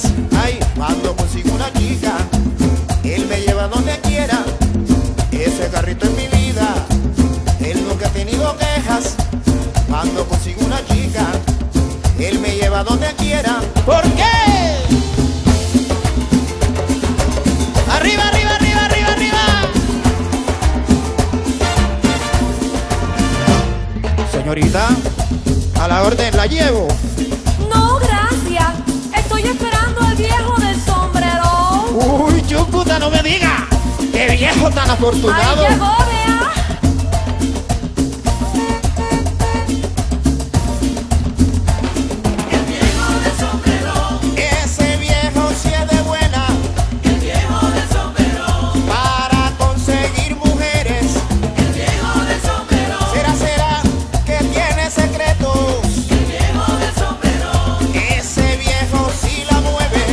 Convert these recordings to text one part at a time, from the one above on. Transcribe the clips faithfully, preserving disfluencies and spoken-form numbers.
quejas. Ay, cuando consigo una chica, él me lleva donde quiera. Ese carrito es mi vida, él nunca ha tenido quejas. Cuando consigo una chica, él me lleva donde quiera. ¿Por qué? Arriba, arriba, arriba, arriba, arriba. Señorita, a la orden la llevo. No, gracias. Estoy esperando al viejo del sombrero. Uy, Chucuta, no me diga. ¡Qué viejo tan afortunado! Ahí llegó, vea. El viejo del sombrero, Ese viejo sí es de buena el viejo del sombrero, para conseguir mujeres. el viejo del sombrero, ¿Será, será que tiene secretos? el viejo del sombrero, Ese viejo sí la mueve.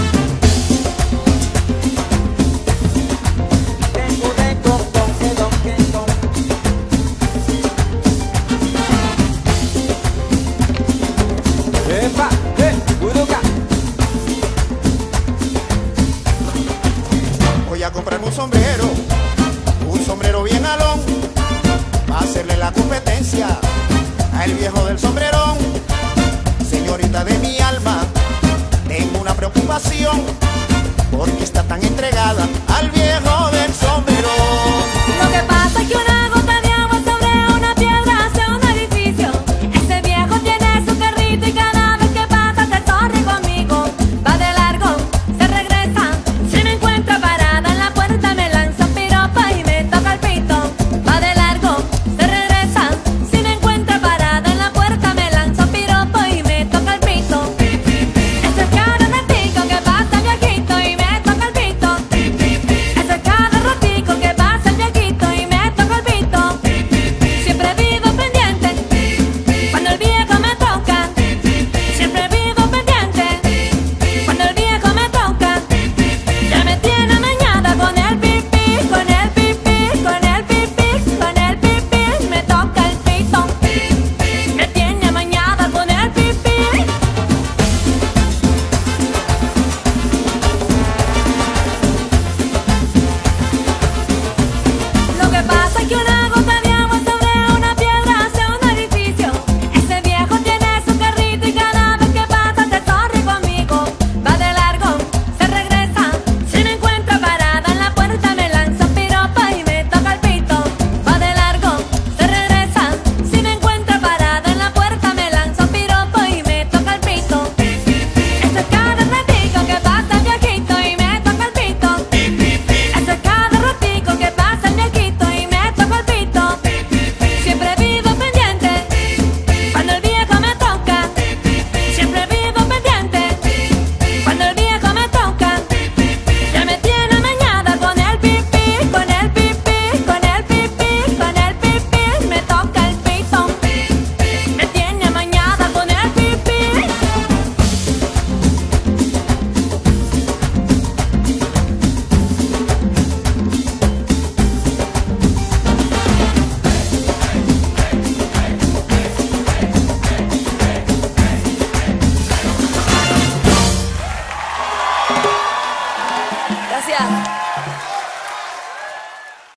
Voy a comprarme un sombrero, un sombrero bien alón, para hacerle la competencia al viejo del sombrerón. Señorita de mi alma, tengo una preocupación, porque está tan entregada al viejo del sombrerón.